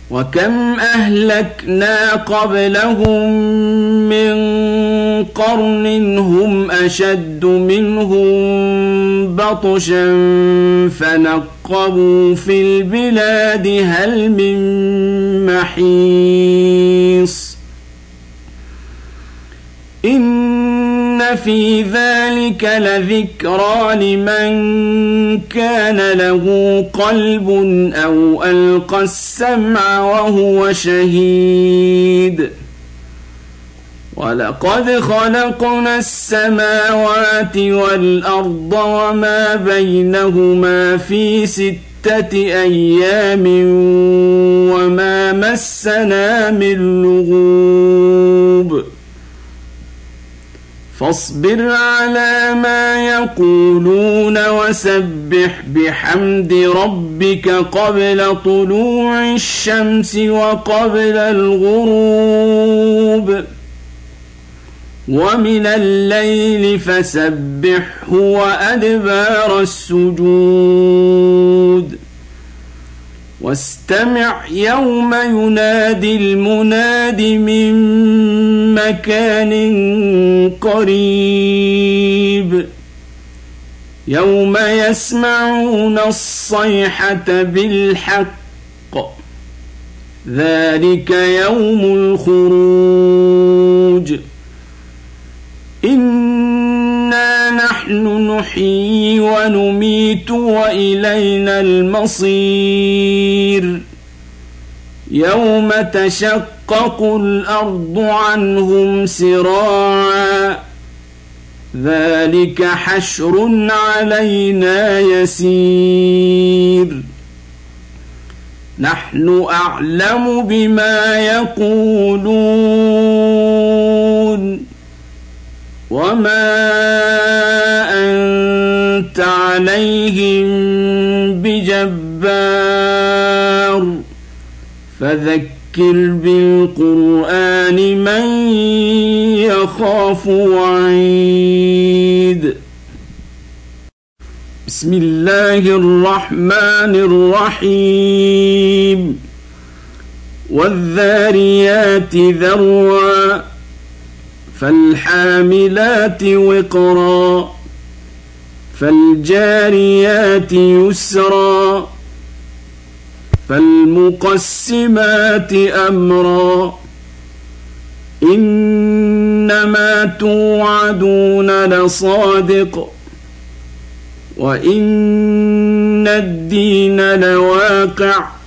وكم أهلكنا قبلهم من قرن هم أشد منهم بطشا فنقبوا في البلاد هل من محيص إن في ذلك لذكرى لمن كان له قلب أو ألقى السمع وهو شهيد ولقد خلقنا السماوات والأرض وما بينهما في 6 أيام وما مسنا من لغوب فاصبر على ما يقولون وسبح بحمد ربك قبل طلوع الشمس وقبل الغروب ومن الليل فسبحه وأدبار السجود واستمع يوم ينادي المناد من مكان قريب يوم يسمعون الصيحة بالحق ذلك يوم الخروج إنا نحن نحيي ونميت وإلينا المصير يوم تشقق الأرض عنهم سراعا ذلك حشر علينا يسير نحن أعلم بما يقولون وما أنت عليهم بجبار فذكر بالقرآن من يخاف وعيد بسم الله الرحمن الرحيم والذاريات ذروا فالحاملات وقرا فالجاريات يسرا فالمقسمات أمرا إنما توعدون لصادق وإن الدين لواقع